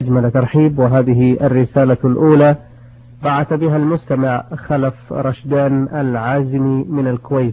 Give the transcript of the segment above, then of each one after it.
أجمل ترحيب. وهذه الرسالة الأولى بعث بها المستمع خلف رشدان العازمي من الكويت.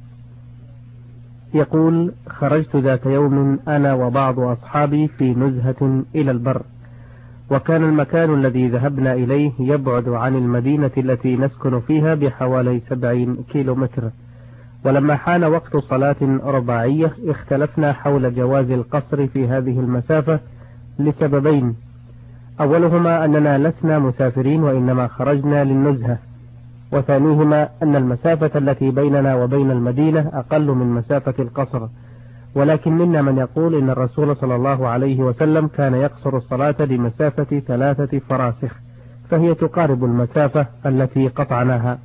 يقول: خرجت ذات يوم أنا وبعض أصحابي في نزهة إلى البر، وكان المكان الذي ذهبنا إليه يبعد عن المدينة التي نسكن فيها بحوالي 70 كيلومتر. ولما حان وقت صلاة رباعية اختلفنا حول جواز القصر في هذه المسافة لسببين: أولهما أننا لسنا مسافرين وإنما خرجنا للنزهة، وثانيهما أن المسافة التي بيننا وبين المدينة أقل من مسافة القصر، ولكن منا من يقول إن الرسول صلى الله عليه وسلم كان يقصر الصلاة لمسافة 3 فراسخ، فهي تقارب المسافة التي قطعناها.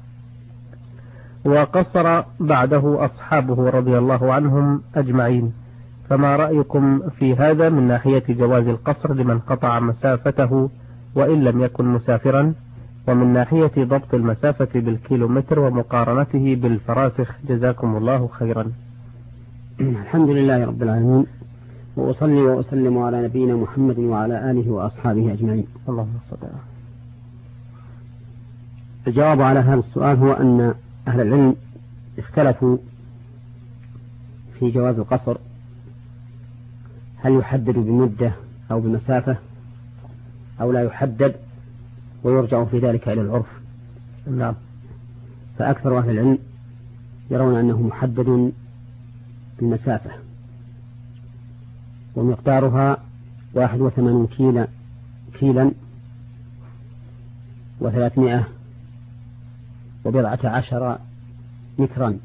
وقصر بعده أصحابه رضي الله عنهم أجمعين، فما رأيكم في هذا من ناحية جواز القصر لمن قطع مسافته وإن لم يكن مسافرا، ومن ناحية ضبط المسافة بالكيلومتر ومقارنته بالفراسخ؟ جزاكم الله خيرا. الحمد لله رب العالمين، وأصلي وأسلم على نبينا محمد وعلى آله وأصحابه أجمعين. اللهم صل على. الجواب على هذا السؤال هو أن أهل العلم اختلفوا في جواز القصر، هل يحدد بمدة أو بمسافة أو لا يحدد، ويرجع في ذلك إلى العرف. نعم. فأكثر أهل العلم يرون أنه محدد بالمسافة، ومقدارها 81 كيلا و310 مترا.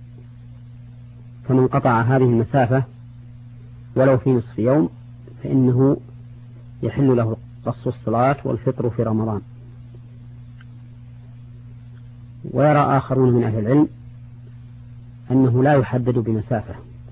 فمن قطع هذه المسافة ولو في نصف يوم فإنه يحل له قصر الصلاة والفطر في رمضان. ويرى آخرون من أهل العلم أنه لا يحدد بمسافة،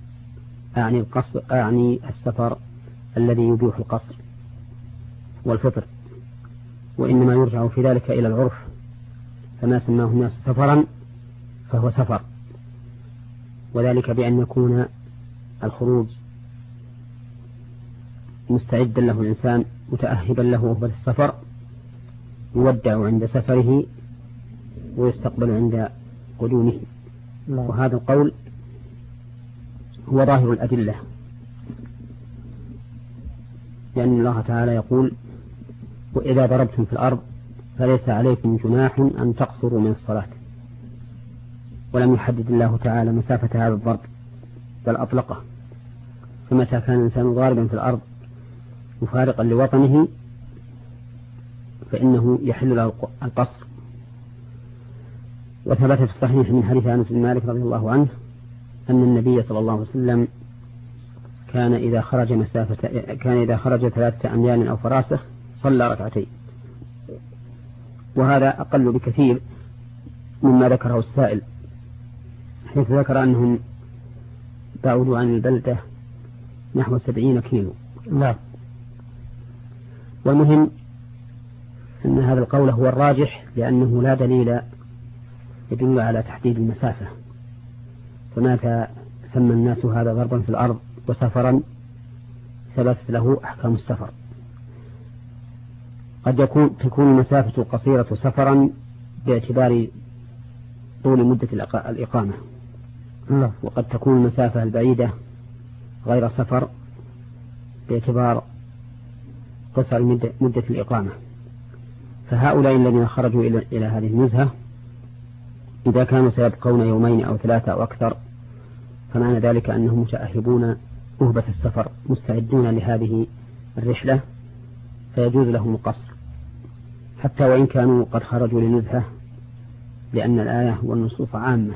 أعني السفر الذي يبيح القصر والفطر، وإنما يرجع في ذلك إلى العرف، فما سماه الناس سفرا فهو سفر، وذلك بأن يكون الخروج مستعدا له الإنسان متأهبا له وهو السفر، يودع عند سفره ويستقبل عند قدومه. وهذا القول هو ظاهر الأدلة، لأن الله تعالى يقول: وإذا ضربتم في الأرض فليس عليكم جناح أن تقصروا من الصلاة. ولم يحدد الله تعالى مسافة هذا الضرب بل أطلقه، فمتى كان الإنسان ضاربا في الأرض مفارقا لوطنه فإنه يحل له القصر. وثبت في الصحيح من حديث أنس بن مالك رضي الله عنه أن النبي صلى الله عليه وسلم كان إذا خرج 3 أميال أو فراسخ صلى ركعتين، وهذا أقل بكثير مما ذكره السائل، حيث ذكر أنهم بعدوا عن البلدة نحو 70 كيلو. نعم. والمهم أن هذا القول هو الراجح، لأنه لا دليل يدل على تحديد المسافة، فمتى سمى الناس هذا ضربا في الأرض وسفرا ثبتت له أحكام السفر. قد تكون المسافة القصيرة سفرا باعتبار طول مدة الإقامة، وقد تكون المسافة البعيدة غير سفر باعتبار قصر مدة الإقامة. فهؤلاء الذين خرجوا إلى هذه النزهة إذا كانوا سيبقون 2 أو 3 أو أكثر، فمعنى ذلك أنهم متأهبون أهبة السفر مستعدون لهذه الرحلة، فيجوز لهم القصر حتى وإن كانوا قد خرجوا للنزهة، لأن الآية والنصوص عامة.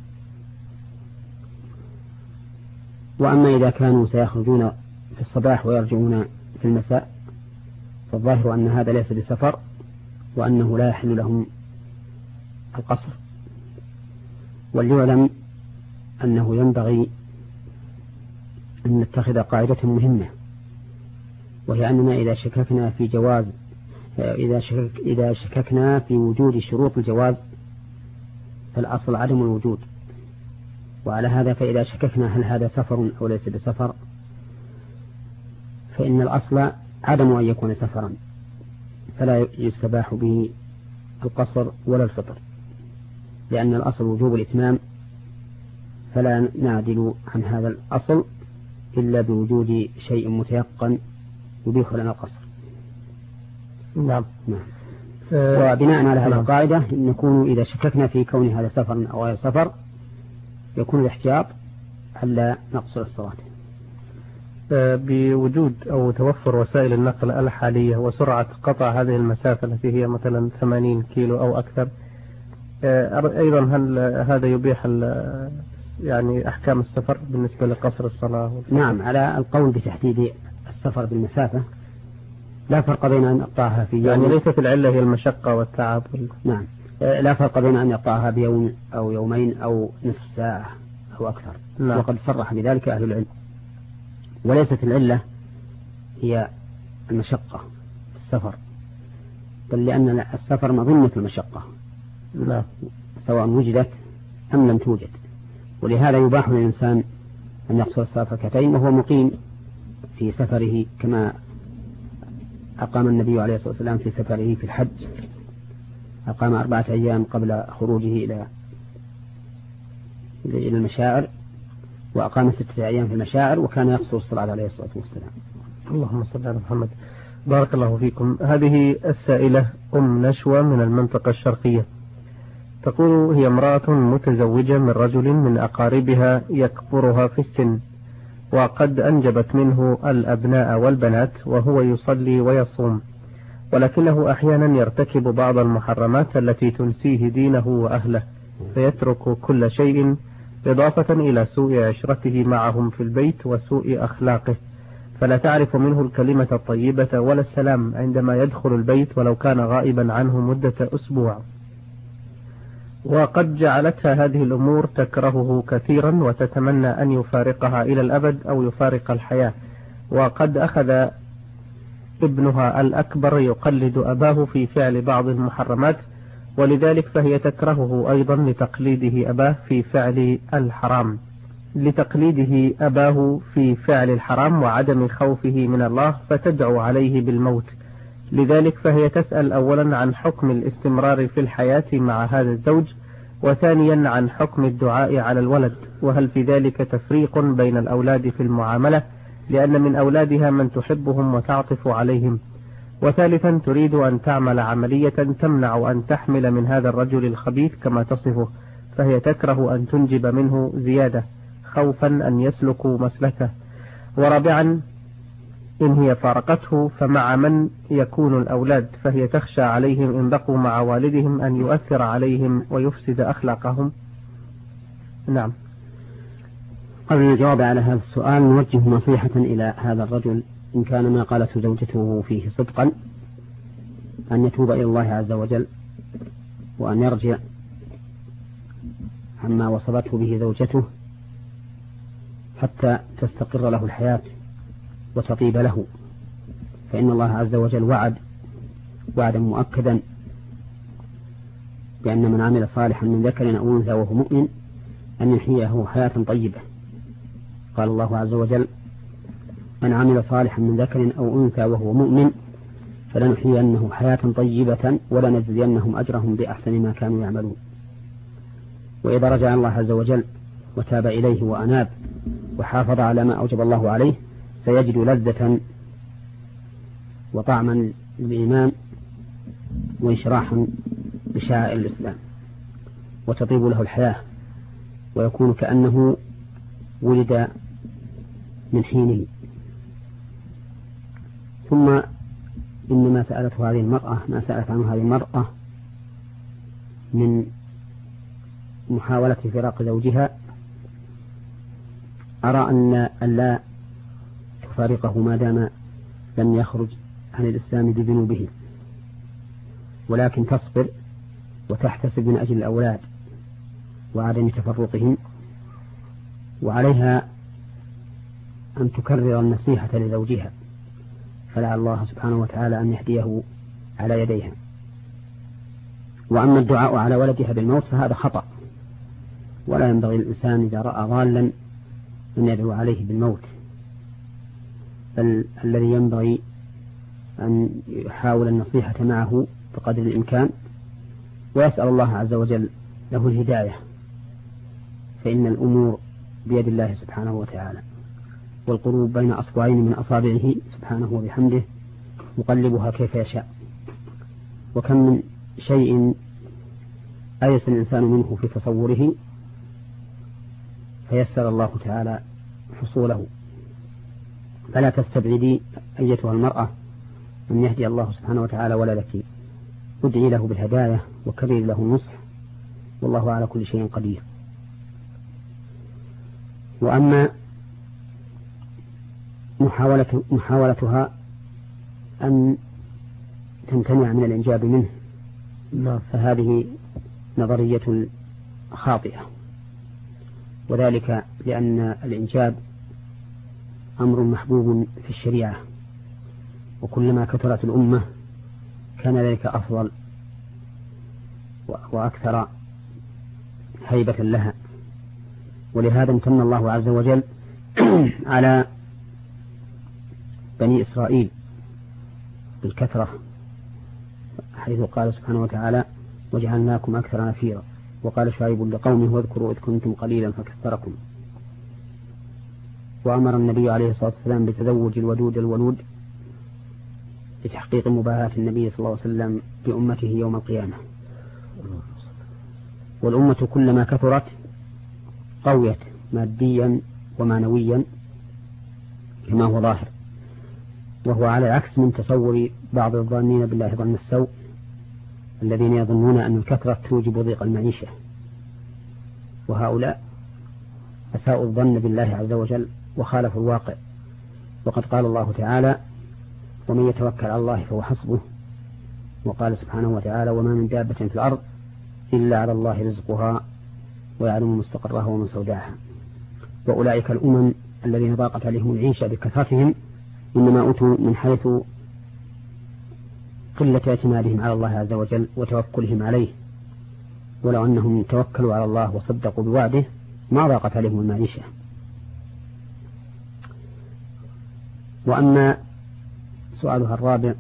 وأما إذا كانوا سيخرجون في الصباح ويرجعون في المساء فالظاهر أن هذا ليس بسفر، وأنه لا يحل لهم القصر. وليعلم أنه ينبغي أن نتخذ قاعدة مهمة، وهي أننا إذا شككنا في وجود شروط الجواز فالأصل عدم الوجود. وعلى هذا فإذا شككنا هل هذا سفر أو ليس بسفر فإن الأصل عدم أن يكون سفرا فلا يستباح به القصر ولا الفطر، لأن الأصل وجوب الإتمام، فلا نعدل عن هذا الأصل إلا بوجود شيء متيقن يبيح لنا القصر. نعم. وبناء على هذه القاعدة نكون إذا شككنا في كون هذا سفر أو غير سفر يكون الاحتياط ألا نقصر الصلاة. بوجود أو توفر وسائل النقل الحالية وسرعة قطع هذه المسافة التي هي مثلا 80 كيلو أو أكثر، أيضا هل هذا يبيح يعني أحكام السفر بالنسبة لقصر الصلاة؟ نعم، على القول بتحديد السفر بالمسافة لا فرق بين أن يقطعها في يوم، يعني ليست العلة هي المشقة والتعب نعم، لا فرق بين أن يقطعها بيوم أو يومين أو نصف ساعة أو أكثر. نعم. وقد صرح بذلك أهل العلم. وليست العلة هي المشقة في السفر، بل لأن السفر مظنة المشقة. نعم. سواء وجدت أم لم توجد، ولهذا يباح للإنسان أن يقصر الصلاة ركعتين وهو مقيم في سفره، كما أقام النبي عليه الصلاة والسلام في سفره في الحج، أقام 4 أيام قبل خروجه إلى المشاعر، وأقام 6 أيام في المشاعر، وكان يقصر الصلاة عليه الصلاة والسلام. اللهم صل على محمد. بارك الله فيكم. هذه السائلة أم نشوى من المنطقة الشرقية، تقول هي امرأة متزوجة من رجل من أقاربها يكبرها في السن، وقد أنجبت منه الأبناء والبنات، وهو يصلي ويصوم، ولكنه أحيانا يرتكب بعض المحرمات التي تنسيه دينه وأهله، فيترك كل شيء، إضافة إلى سوء عشرته معهم في البيت وسوء أخلاقه، فلا تعرف منه الكلمة الطيبة ولا السلام عندما يدخل البيت ولو كان غائبا عنه مدة أسبوع. وقد جعلتها هذه الأمور تكرهه كثيرا وتتمنى أن يفارقها إلى الأبد أو يفارق الحياة. وقد أخذ ابنها الأكبر يقلد أباه في فعل بعض المحرمات، ولذلك فهي تكرهه أيضا لتقليده أباه في فعل الحرام وعدم خوفه من الله، فتدعو عليه بالموت. لذلك فهي تسأل أولا عن حكم الاستمرار في الحياة مع هذا الزوج، وثانيا عن حكم الدعاء على الولد، وهل في ذلك تفريق بين الأولاد في المعاملة، لأن من أولادها من تحبهم وتعطف عليهم، وثالثا تريد أن تعمل عملية تمنع أن تحمل من هذا الرجل الخبيث كما تصفه، فهي تكره أن تنجب منه زيادة خوفا أن يسلكوا مسلكه. ورابعا إن هي فارقته فمع من يكون الأولاد، فهي تخشى عليهم إن بقوا مع والدهم أن يؤثر عليهم ويفسد أخلاقهم. نعم. قبل الجواب على هذا السؤال نوجه نصيحة إلى هذا الرجل، إن كان ما قالته زوجته فيه صدقا، أن يتوب إلى الله عز وجل وأن يرجع عما وصلته به زوجته حتى تستقر له الحياة وتطيب له، فإن الله عز وجل وعدا مؤكدا بأن من عمل صالحا من ذكر أو أنثى وهو مؤمن أن يحييه حياة طيبة. قال الله عز وجل: من عمل صالحا من ذكر أو أنثى وهو مؤمن فلنحيينه حياة طيبة ولنجزينهم أجرهم بأحسن ما كانوا يعملون. وإذا رجع الله عز وجل وتاب إليه وأناب وحافظ على ما أوجب الله عليه سيجد لذة وطعما للإيمان وإشراحا بشعائر الإسلام، وتطيب له الحياة ويكون كأنه ولد من حينه. ثم إن ما سألت عنه هذه المرأة من محاولة فراق زوجها، أرى أن لا تفارقه ما دام لم يخرج عن الإسلام بذنوبه، ولكن تصبر وتحتسب من أجل الأولاد وعدم تفرقهم، وعليها أن تكرر النصيحة لزوجها، فلعل الله سبحانه وتعالى أن يهديه على يديها. وأما الدعاء على ولدها بالموت فهذا خطأ، ولا ينبغي الإنسان إذا رأى ضالا أن يدعو عليه بالموت، بل الذي ينبغي أن يحاول النصيحة معه بقدر الإمكان، ويسأل الله عز وجل له الهداية، فإن الأمور بيد الله سبحانه وتعالى، والقلوب بين أصبعين من أصابعه سبحانه وبحمده يقلبها كيف يشاء. وكم من شيء أيس الإنسان منه في تصوره فيسر الله تعالى حصوله. فلا تستبعدي أيتها المرأة أن يهدي الله سبحانه وتعالى ولدك، ادعي له بالهداية وكرر له النصح، والله على كل شيء قدير. وأما محاولتها أن تمتنع من الإنجاب منه فهذه نظرية خاطئة، وذلك لأن الإنجاب أمر محبوب في الشريعة، وكلما كثرت الأمة كان ذلك أفضل وأكثر هيبة لها. ولهذا امتن الله عز وجل على بني إسرائيل بالكثرة، حيث قال سبحانه وتعالى وجعلناكم أكثر نفيرا. وقال شعيب لقومه واذكروا إذ كنتم قليلا فكثركم. وأمر النبي عليه الصلاة والسلام بتزوج الودود الولود لتحقيق مباهاة النبي صلى الله عليه وسلم بأمته يوم القيامة. والأمة كلما كثرت قويت ماديا ومعنويا كما هو ظاهر، وهو على العكس من تصور بعض الظانين بالله ظن السوء الذين يظنون أن الكثرة توجب ضيق المعيشة، وهؤلاء أساءوا الظن بالله عز وجل وخالفوا الواقع. وقد قال الله تعالى ومن يتوكل على الله فهو حسبه، وقال سبحانه وتعالى وما من دابة في الأرض إلا على الله رزقها ويعلم مستقرها ومستودعها. وأولئك الأمم الذين ضاقت عليهم العيشة بكثرتهم إنما أوتوا من حيث قلة اعتمادهم على الله عز وجل وتوكلهم عليه، ولو أنهم توكلوا على الله وصدقوا بوعده ما ضاقت عليهم المعيشة. وأما سؤالها الرابع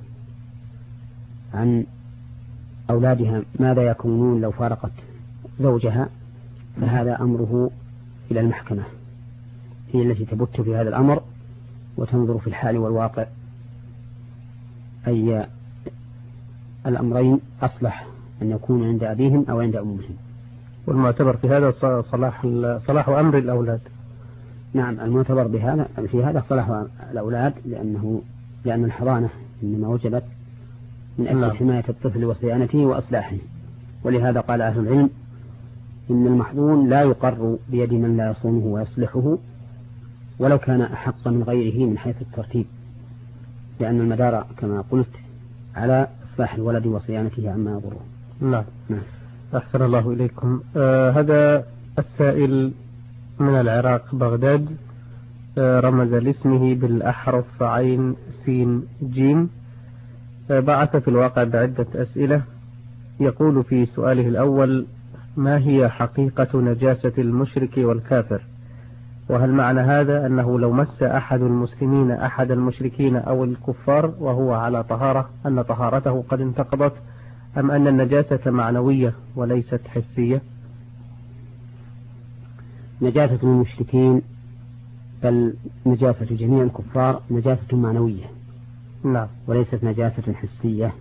عن أولادها ماذا يكونون لو فارقت زوجها، فهذا أمره إلى المحكمة، هي التي تبت في هذا الأمر وتنظر في الحال والواقع أي الأمرين أصلح أن يكون عند أبيهم أو عند أمهم. والمعتبر في هذا صلاح أمر الأولاد. نعم، المعتبر بهذا في هذا صلاح الأولاد، لأن الحضانة إنما وجبت من أجل حماية الطفل وصيانته وأصلاحه. ولهذا قال أهل العلم إن المحظون لا يقر بيد من لا يصونه ويصلحه ولو كان أحق من غيره من حيث الترتيب، لأن المدار كما قلت على إصلاح الولد وصيانته عما يضره. نعم. أحسن الله إليكم. هذا السائل من العراق بغداد، رمز لاسمه بالأحرف عين سين جيم، بعث في الواقع بعدة أسئلة. يقول في سؤاله الأول ما هي حقيقة نجاسة المشرك والكافر؟ وهل معنى هذا أنه لو مس أحد المسلمين أحد المشركين أو الكفار وهو على طهارة أن طهارته قد انتقضت، أم أن النجاسة معنوية وليست حسية؟ نجاسة المشركين بل نجاسة جميع الكفار نجاسة معنوية، نعم، وليست نجاسة حسية،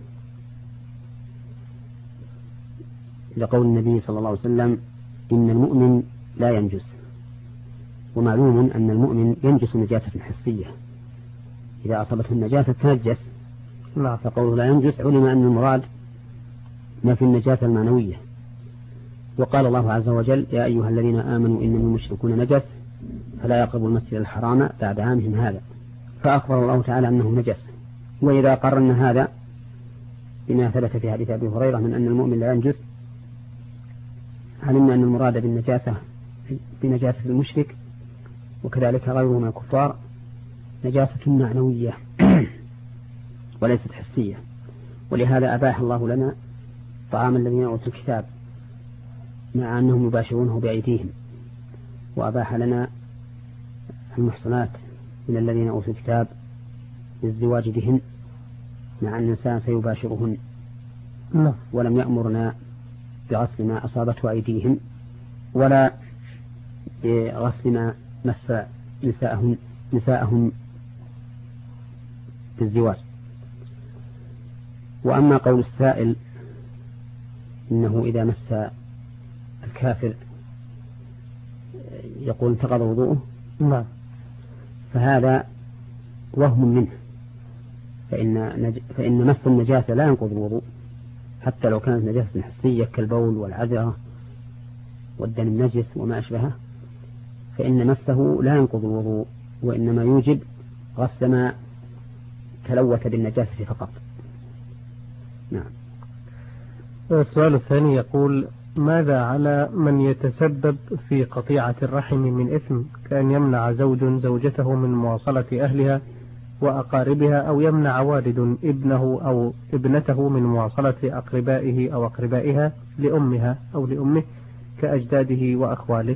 لقول النبي صلى الله عليه وسلم إن المؤمن لا ينجس. ومعلوم أن المؤمن ينجس نجاسة حسية، إذا أصابته النجاسة تنجس. فقوله لا ينجس علم أن المراد ما في النجاسة المعنوية. وقال الله عز وجل يا أيها الذين آمنوا إنما المشركون نجس فلا يقربوا المسجد الحرام بعد عامهم هذا، فأخبر الله تعالى أنه نجس. وإذا قررنا هذا بما ثبت في حديث أبي هريرة من أن المؤمن لا ينجس، علمنا أن المراد بالنجاسة بنجاسة المشرك وكذلك غيره من الكفار نجاسة معنوية وليست حسية. ولهذا أباح الله لنا طعام الذين أوتوا الكتاب مع أنهم يباشرونه بأيديهم، وأباح لنا المحصنات من الذين أوتوا الكتاب للزواج بهن مع أن الإنسان سيباشرهن، ولم يأمرنا بغسل ما أصابته أيديهم ولا بغسل ما مس نساءهم في الزواج. وأما قول السائل إنه إذا مس الكافر يقول انتقض وضوءه، فهذا وهم منه، فإن مس النجاسة لا ينقض الوضوء حتى لو كانت نجاسة حسية كالبول والعذرة والدم النجس وما أشبهه، فإن مسه لا ينقض الوضوء، وإنما يوجب غسل ما تلوث بالنجاسة فقط. نعم. السؤال الثاني يقول: ماذا على من يتسبب في قطيعة الرحم من إثم، كأن يمنع زوج زوجته من مواصلة أهلها وأقاربها، أو يمنع والد ابنه أو ابنته من مواصلة أقربائه أو أقربائها لأمها أو لأمه كأجداده وأخواله؟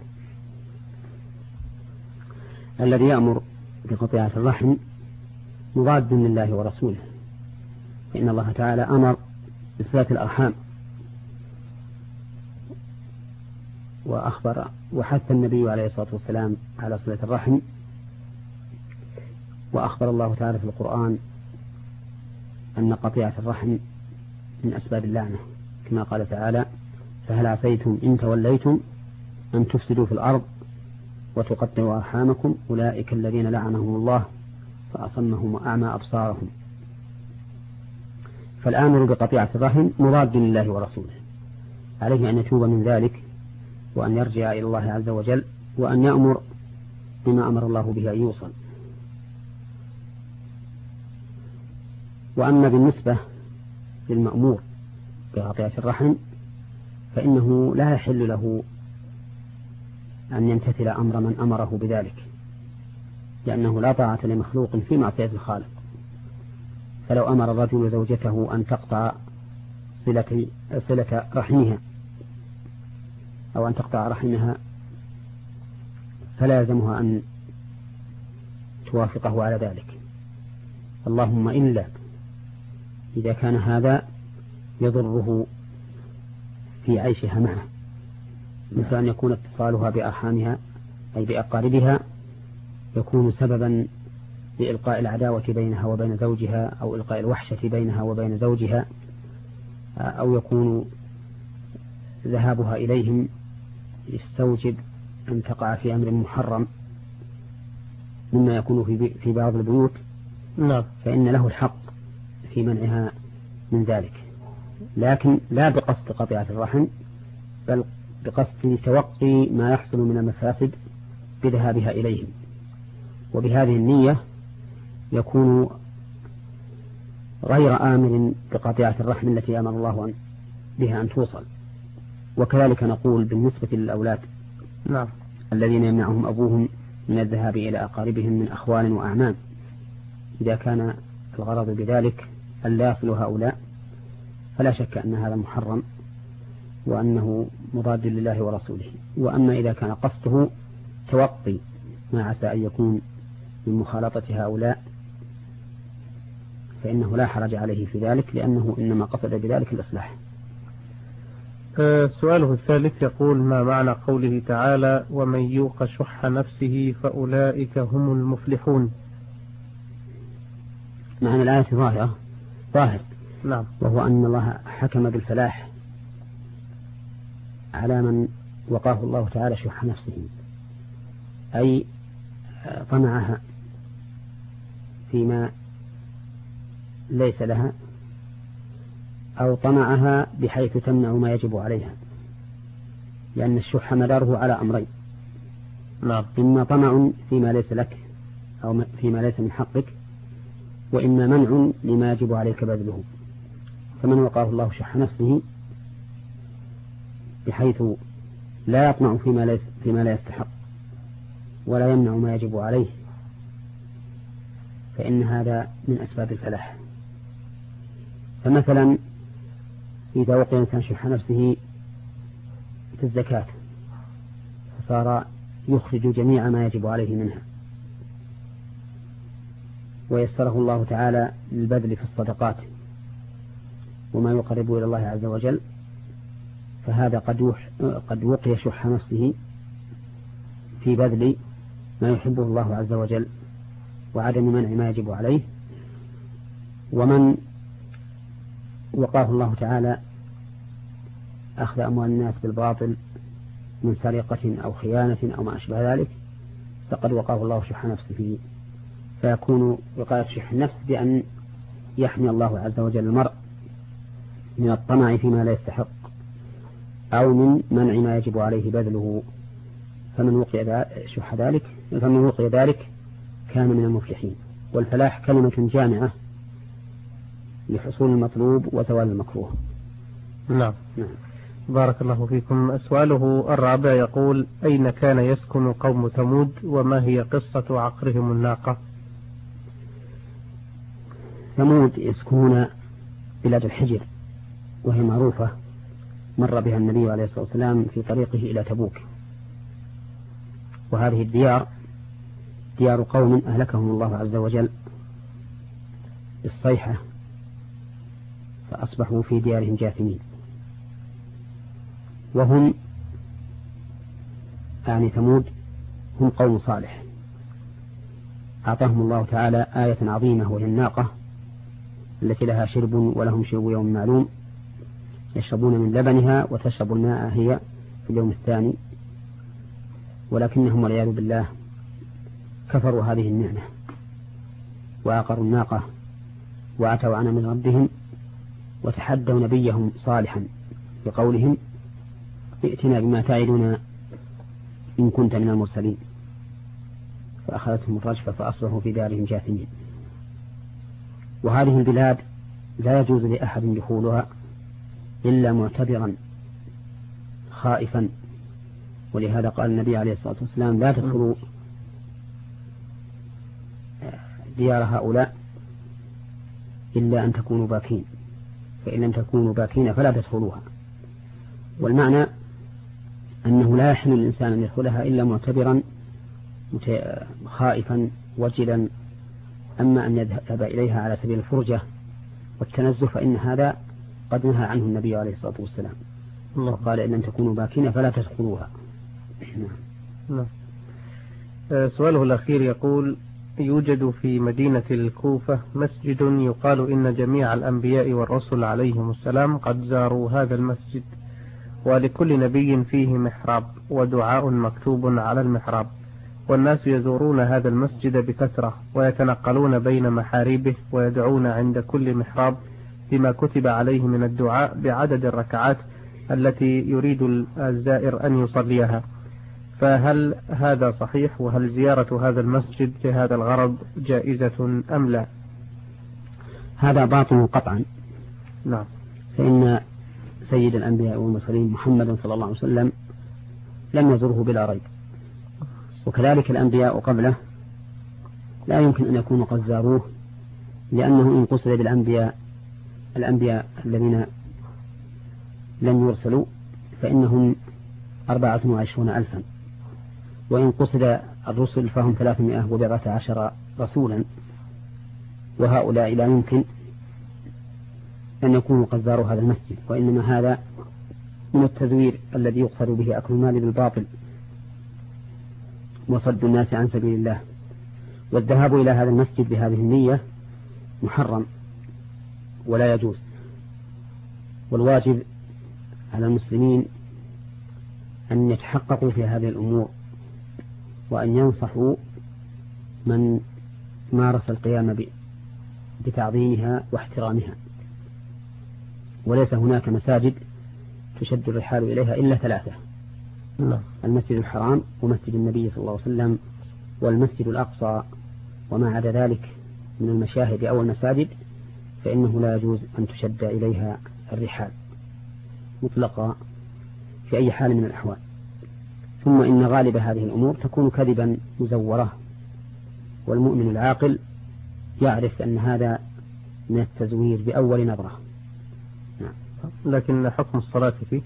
الذي يأمر بقطيعة الرحم مضاد لله ورسوله، فإن الله تعالى أمر بصلة الأرحام وأخبر وحث النبي عليه الصلاة والسلام على صلة الرحم، وأخبر الله تعالى في القرآن أن قطيعة الرحم من أسباب اللعنة، كما قال تعالى: فهل عسيتم إن توليتم أن تفسدوا في الأرض وتقطعوا أرحامكم أولئك الذين لعنهم الله فأصمهم وأعمى أبصارهم. فالآمر بقطيعة الرحم مضاد لله ورسوله، عليه أن يتوب من ذلك وأن يرجع إلى الله عز وجل وأن يأمر بما أمر الله به أن يوصل. وأما بالنسبة للمأمور بقطيعة الرحم فإنه لا يحل له أن يمتثل أمر من أمره بذلك، لأنه لا طاعة لمخلوق في معصية الخالق. فلو أمر الرجل زوجته أن تقطع صلة رحمها أو أن تقطع رحمها فلا يلزمها أن توافقه على ذلك، اللهم إلا إذا كان هذا يضره في عيشها معه، مثل أن يكون اتصالها بأرحامها أي بأقاربها يكون سببا لإلقاء العداوة بينها وبين زوجها، أو إلقاء الوحشة بينها وبين زوجها، أو يكون ذهابها إليهم يستوجب أن تقع في أمر محرم مما يكون في بعض البيوت، فإن له الحق في منعها من ذلك، لكن لا بقصد قطيعة الرحم، بل بقصد توقي ما يحصل من المفاسد بذهابها إليهم. وبهذه النية يكون غير آمر بقطيعة الرحم التي أمر الله بها أن توصل. وكذلك نقول بالنسبة للأولاد الذين يمنعهم أبوهم من الذهاب إلى أقاربهم من أخوال وأعمام، إذا كان الغرض بذلك أن لا يصلوا هؤلاء فلا شك أن هذا محرم وأنه مضاد لله ورسوله. وأما إذا كان قصده توقي ما عسى أن يكون من مخالطة هؤلاء فإنه لا حرج عليه في ذلك، لأنه إنما قصد بذلك الإصلاح. سؤاله الثالث يقول: ما معنى قوله تعالى: ومن يوق شح نفسه فأولئك هم المفلحون؟ معنى الآية ظاهر، نعم، وهو أن الله حكم بالفلاح على من وقاه الله تعالى شح نفسه، أي طمعها فيما ليس لها، أو طمعها بحيث تمنع ما يجب عليها، لأن الشح مداره على أمرين: إما طمع فيما ليس لك أو فيما ليس من حقك، وإما منع لما يجب عليك بذله. فمن وقاه الله شح نفسه بحيث لا يطمع فيما لا يستحق ولا يمنع ما يجب عليه، فإن هذا من أسباب الفلاح. فمثلا إذا وقع إنسان شح نفسه في الزكاة فصار يخرج جميع ما يجب عليه منها، ويسره الله تعالى للبذل في الصدقات وما يقرب إلى الله عز وجل، فهذا قد وقي شح نفسه في بذل ما يحبه الله عز وجل وعدم منع ما يجب عليه. ومن وقاه الله تعالى أخذ أموال الناس بالباطل من سرقة أو خيانة أو ما أشبه ذلك فقد وقاه الله شح نفسه، فيكون وقاية شح النفس بأن يحمي الله عز وجل المرء من الطمع فيما لا يستحق أو من منع ما يجب عليه بذله، فمن وقي ذلك كان من المفلحين. والفلاح كلمة جامعة لحصول المطلوب وزوال المكروه. نعم. بارك الله فيكم. سؤاله الرابع يقول: أين كان يسكن قوم ثمود وما هي قصة عقرهم الناقة؟ ثمود يسكنون بلاد الحجر وهي معروفة، مر بها النبي عليه الصلاة والسلام في طريقه إلى تبوك، وهذه الديار ديار قوم أهلكهم الله عز وجل بالصيحة فأصبحوا في ديارهم جاثمين، وهم يعني ثمود هم قوم صالح أعطاهم الله تعالى آية عظيمة وهي الناقة التي لها شرب ولهم شرب يوم معلوم يشربون من لبنها وتشرب الماء هي في اليوم الثاني، ولكنهم والعياذ بالله كفروا هذه النعمة وعقروا الناقة وعتوا عن أمر ربهم وتحدوا نبيهم صالحا بقولهم: ائتنا بما تعدنا إن كنت من المرسلين، فأخذتهم الرجفة فأصبحوا في دارهم جاثمين. وهذه البلاد لا يجوز لأحد دخولها إلا معتبرا خائفا، ولهذا قال النبي عليه الصلاة والسلام: لا تدخلوا ديار هؤلاء إلا أن تكونوا باكين، فإن لم تكونوا باكين فلا تدخلوها. والمعنى أنه لا يحل الإنسان أن يدخلها إلا معتبرا خائفا وجلا. أما أن يذهب إليها على سبيل الفرجة والتنزه فإن هذا قد نهى عنه النبي عليه الصلاة والسلام، وقال: إن لم تكونوا باكين فلا تدخلوها. نعم. سؤاله الأخير يقول: يوجد في مدينة الكوفة مسجد يقال إن جميع الأنبياء والرسل عليهم السلام قد زاروا هذا المسجد، ولكل نبي فيه محراب ودعاء مكتوب على المحراب، والناس يزورون هذا المسجد بكثرة ويتنقلون بين محاريبه ويدعون عند كل محراب بما كتب عليه من الدعاء بعدد الركعات التي يريد الزائر أن يصليها، فهل هذا صحيح؟ وهل زيارة هذا المسجد لهذا الغرض جائزة أم لا؟ هذا باطل قطعا. نعم. فإن سيد الأنبياء والمرسلين محمد صلى الله عليه وسلم لم يزره بلا ريب، وكذلك الأنبياء قبله لا يمكن أن يكونوا قد زاروه، لأنه إن قصد بالأنبياء الذين لم يرسلوا فإنهم 24,000، وإن قصد الرسل فهم 314 رسولا، وهؤلاء لا يمكن أن يكونوا قد زاروا هذا المسجد، وإنما هذا من التزوير الذي يقصد به أكل المال بالباطل وصد الناس عن سبيل الله. والذهاب إلى هذا المسجد بهذه النية محرم ولا يجوز، والواجب على المسلمين أن يتحققوا في هذه الأمور وأن ينصحوا من مارس القيام بتعظيمها واحترامها. وليس هناك مساجد تشد الرحال إليها إلا 3: المسجد الحرام ومسجد النبي صلى الله عليه وسلم والمسجد الأقصى، وما عدا ذلك من المشاهد أو المساجد فإنه لا يجوز أن تشد إليها الرحال مطلقا في أي حال من الأحوال. ثم إن غالب هذه الأمور تكون كذبا مزورة، والمؤمن العاقل يعرف أن هذا من التزوير بأول نظرة. نعم. لكن حكم الصلاة فيه؟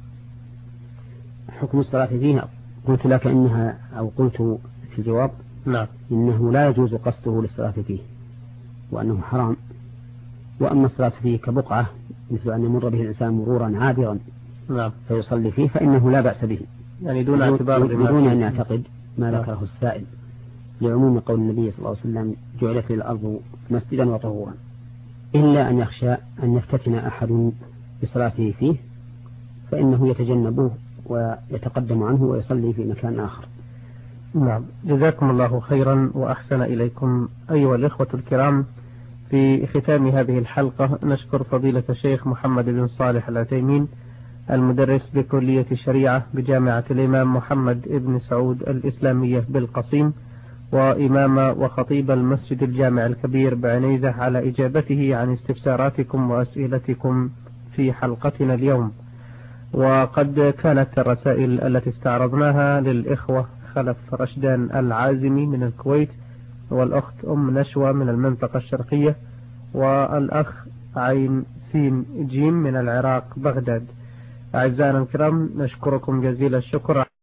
حكم الصلاة فيه قلت لك إنها، أو قلت في الجواب نعم، إنه لا يجوز قصده للصلاة فيه وأنه حرام. وأما الصلاة فيه كبقعة مثل أن يمر به الإنسان مرورا عابرا نعم فيصلي فيه فإنه لا بأس به، يعني دون اعتبار بدون أن يعتقد ما ذكره السائل، لعموم قول النبي صلى الله عليه وسلم جعلت الأرض مسجدا وطهورا، إلا أن يخشى أن يفتتن أحد بصلاته فيه فإنه يتجنبه ويتقدم عنه ويصلي في مكان آخر. نعم، جزاكم الله خيرا وأحسن إليكم. أيها الإخوة الكرام، في ختام هذه الحلقة نشكر فضيلة الشيخ محمد بن صالح العثيمين المدرس بكلية الشريعة بجامعة الإمام محمد بن سعود الإسلامية بالقصيم، وإمام وخطيب المسجد الجامع الكبير بعنيزة، على إجابته عن استفساراتكم وأسئلتكم في حلقتنا اليوم. وقد كانت الرسائل التي استعرضناها للإخوة خلف رشدان العازمي من الكويت، والأخت أم نشوى من المنطقة الشرقية، والأخ عين سين جيم من العراق بغداد. أعزائنا الكرام، نشكركم جزيل الشكر.